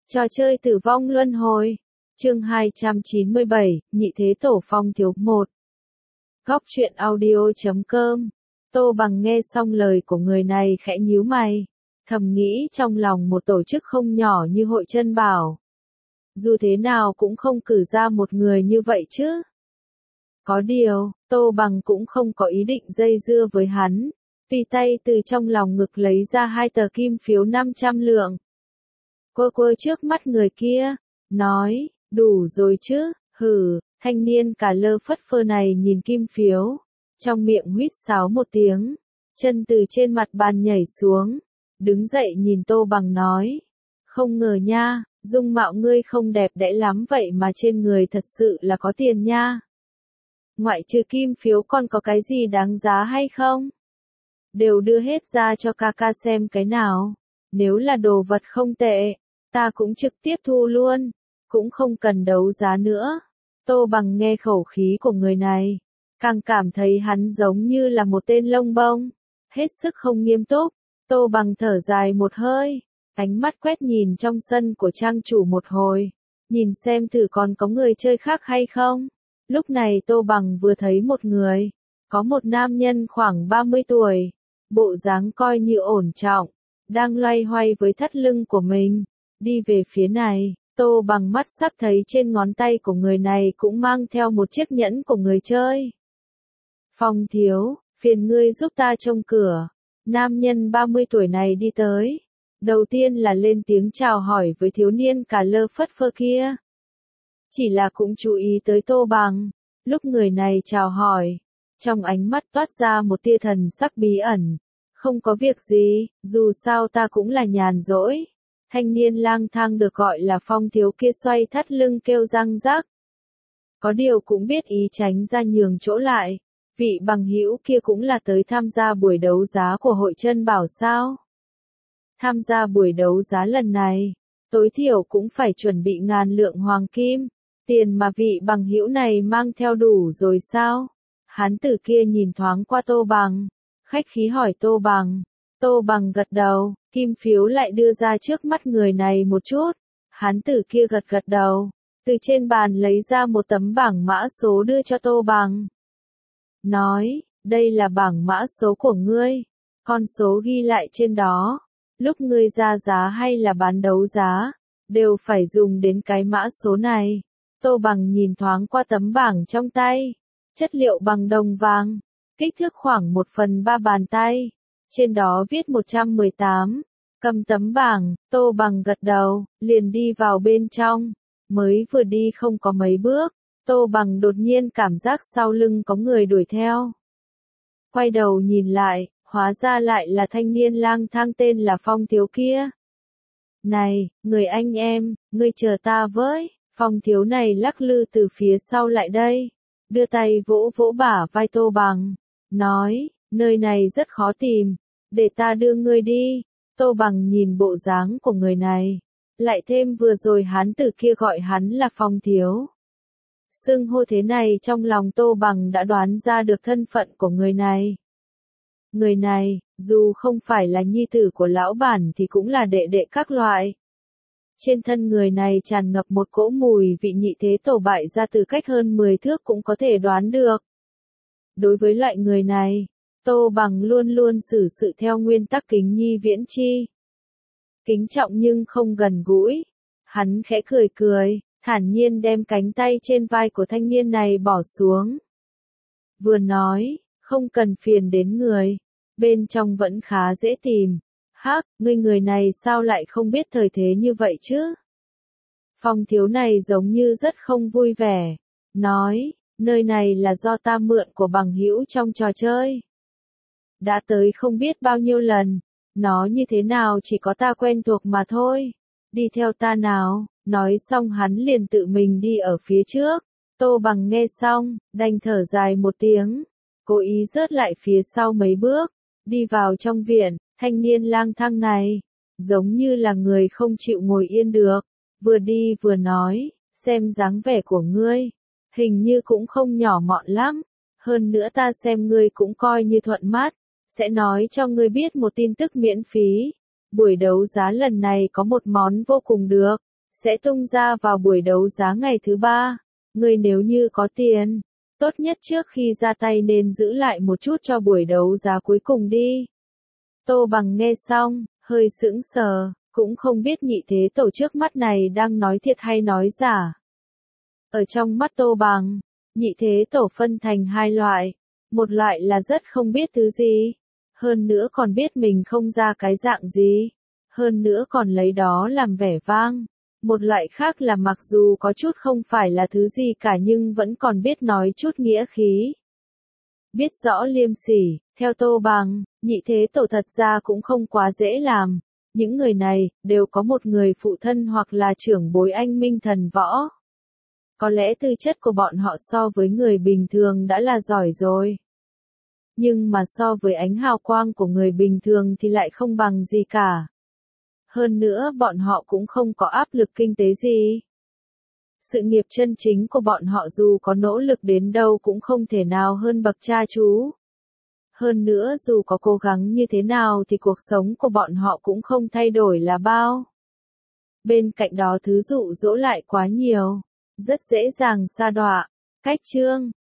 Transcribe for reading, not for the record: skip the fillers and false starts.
Trò chơi tử vong luân hồi. Chương 297, Nhị Thế Tổ Phong Thiếu 1. Góc truyện audio.com. Tô Bằng nghe xong lời của người này khẽ nhíu mày, thầm nghĩ trong lòng một tổ chức không nhỏ như Hội Chân Bảo. Dù thế nào cũng không cử ra một người như vậy chứ. Có điều, Tô Bằng cũng không có ý định dây dưa với hắn, tùy tay từ trong lòng ngực lấy ra 2 tờ kim phiếu 500 lượng. Quơ trước mắt người kia, nói, đủ rồi chứ, hử, thanh niên cả lơ phất phơ này nhìn kim phiếu, trong miệng huýt sáo một tiếng, chân từ trên mặt bàn nhảy xuống, đứng dậy nhìn Tô Bằng nói, không ngờ nha, dung mạo ngươi không đẹp đẽ lắm vậy mà trên người thật sự là có tiền nha. Ngoại trừ kim phiếu còn có cái gì đáng giá hay không? Đều đưa hết ra cho ca ca xem cái nào. Nếu là đồ vật không tệ, ta cũng trực tiếp thu luôn, cũng không cần đấu giá nữa. Tô Bằng nghe khẩu khí của người này, càng cảm thấy hắn giống như là một tên lông bông, hết sức không nghiêm túc. Tô Bằng thở dài một hơi, ánh mắt quét nhìn trong sân của trang chủ một hồi, nhìn xem thử còn có người chơi khác hay không. Lúc này Tô Bằng vừa thấy một người, có một nam nhân khoảng 30 tuổi, bộ dáng coi như ổn trọng, đang loay hoay với thắt lưng của mình, đi về phía này. Tô Bằng mắt sắc thấy trên ngón tay của người này cũng mang theo một chiếc nhẫn của người chơi. Phong thiếu, phiền ngươi giúp ta trông cửa. Nam nhân 30 tuổi này đi tới, đầu tiên là lên tiếng chào hỏi với thiếu niên cả lơ phất phơ kia. Chỉ là cũng chú ý tới Tô Bằng, lúc người này chào hỏi, trong ánh mắt toát ra một tia thần sắc bí ẩn. Không có việc gì, dù sao ta cũng là nhàn rỗi. Thanh niên lang thang được gọi là Phong thiếu kia xoay thắt lưng kêu răng rắc. Có điều cũng biết ý tránh ra nhường chỗ lại. Vị bằng hữu kia cũng là tới tham gia buổi đấu giá của Hội Chân Bảo sao? Tham gia buổi đấu giá lần này, tối thiểu cũng phải chuẩn bị 1000 lượng hoàng kim. Tiền mà vị bằng hữu này mang theo đủ rồi sao? Hán tử kia nhìn thoáng qua Tô Bằng, khách khí hỏi Tô Bằng. Tô Bằng gật đầu, kim phiếu lại đưa ra trước mắt người này một chút. Hán tử kia gật đầu, từ trên bàn lấy ra một tấm bảng mã số đưa cho Tô Bằng. Nói, đây là bảng mã số của ngươi, con số ghi lại trên đó. Lúc ngươi ra giá hay là bán đấu giá, đều phải dùng đến cái mã số này. Tô Bằng nhìn thoáng qua tấm bảng trong tay, chất liệu bằng đồng vàng, kích thước khoảng 1/3 bàn tay, trên đó viết 118. Cầm tấm bảng, Tô Bằng gật đầu, liền đi vào bên trong. Mới vừa đi không có mấy bước, Tô Bằng đột nhiên cảm giác sau lưng có người đuổi theo. Quay đầu nhìn lại, hóa ra lại là thanh niên lang thang tên là Phong thiếu kia. Này, người anh em, ngươi chờ ta với. Phong thiếu này lắc lư từ phía sau lại đây, đưa tay vỗ vỗ bả vai Tô Bằng, nói, nơi này rất khó tìm, để ta đưa ngươi đi. Tô Bằng nhìn bộ dáng của người này, lại thêm vừa rồi hán tử kia gọi hắn là Phong thiếu. Xưng hô thế này trong lòng Tô Bằng đã đoán ra được thân phận của người này. Người này, dù không phải là nhi tử của lão bản thì cũng là đệ đệ các loại. Trên thân người này tràn ngập một cỗ mùi vị nhị thế tổ bại ra từ cách hơn 10 thước cũng có thể đoán được. Đối với loại người này, Tô Bằng luôn luôn xử sự theo nguyên tắc kính nhi viễn chi. Kính trọng nhưng không gần gũi. Hắn khẽ cười, thản nhiên đem cánh tay trên vai của thanh niên này bỏ xuống. Vừa nói, không cần phiền đến người, bên trong vẫn khá dễ tìm. Hắc, người này sao lại không biết thời thế như vậy chứ? Phong thiếu này giống như rất không vui vẻ. Nói, nơi này là do ta mượn của bằng hữu trong trò chơi. Đã tới không biết bao nhiêu lần. Nó như thế nào chỉ có ta quen thuộc mà thôi. Đi theo ta nào. Nói xong hắn liền tự mình đi ở phía trước. Tô Bằng nghe xong, đành thở dài một tiếng. Cố ý rớt lại phía sau mấy bước. Đi vào trong viện. Thanh niên lang thang này, giống như là người không chịu ngồi yên được, vừa đi vừa nói, xem dáng vẻ của ngươi, hình như cũng không nhỏ mọn lắm, hơn nữa ta xem ngươi cũng coi như thuận mắt, sẽ nói cho ngươi biết một tin tức miễn phí, buổi đấu giá lần này có một món vô cùng được, sẽ tung ra vào buổi đấu giá ngày thứ 3. Ngươi nếu như có tiền, tốt nhất trước khi ra tay nên giữ lại một chút cho buổi đấu giá cuối cùng đi. Tô Bằng nghe xong, hơi sững sờ, cũng không biết nhị thế tổ trước mắt này đang nói thiệt hay nói giả. Ở trong mắt Tô Bằng, nhị thế tổ phân thành hai loại. Một loại là rất không biết thứ gì, hơn nữa còn biết mình không ra cái dạng gì, hơn nữa còn lấy đó làm vẻ vang. Một loại khác là mặc dù có chút không phải là thứ gì cả nhưng vẫn còn biết nói chút nghĩa khí. Biết rõ liêm sỉ, theo Tô Bằng, nhị thế tổ thật ra cũng không quá dễ làm. Những người này, đều có một người phụ thân hoặc là trưởng bối anh minh thần võ. Có lẽ tư chất của bọn họ so với người bình thường đã là giỏi rồi. Nhưng mà so với ánh hào quang của người bình thường thì lại không bằng gì cả. Hơn nữa bọn họ cũng không có áp lực kinh tế gì. Sự nghiệp chân chính của bọn họ dù có nỗ lực đến đâu cũng không thể nào hơn bậc cha chú. Hơn nữa dù có cố gắng như thế nào thì cuộc sống của bọn họ cũng không thay đổi là bao. Bên cạnh đó thứ dụ dỗ lại quá nhiều, rất dễ dàng sa đọa. Cách chương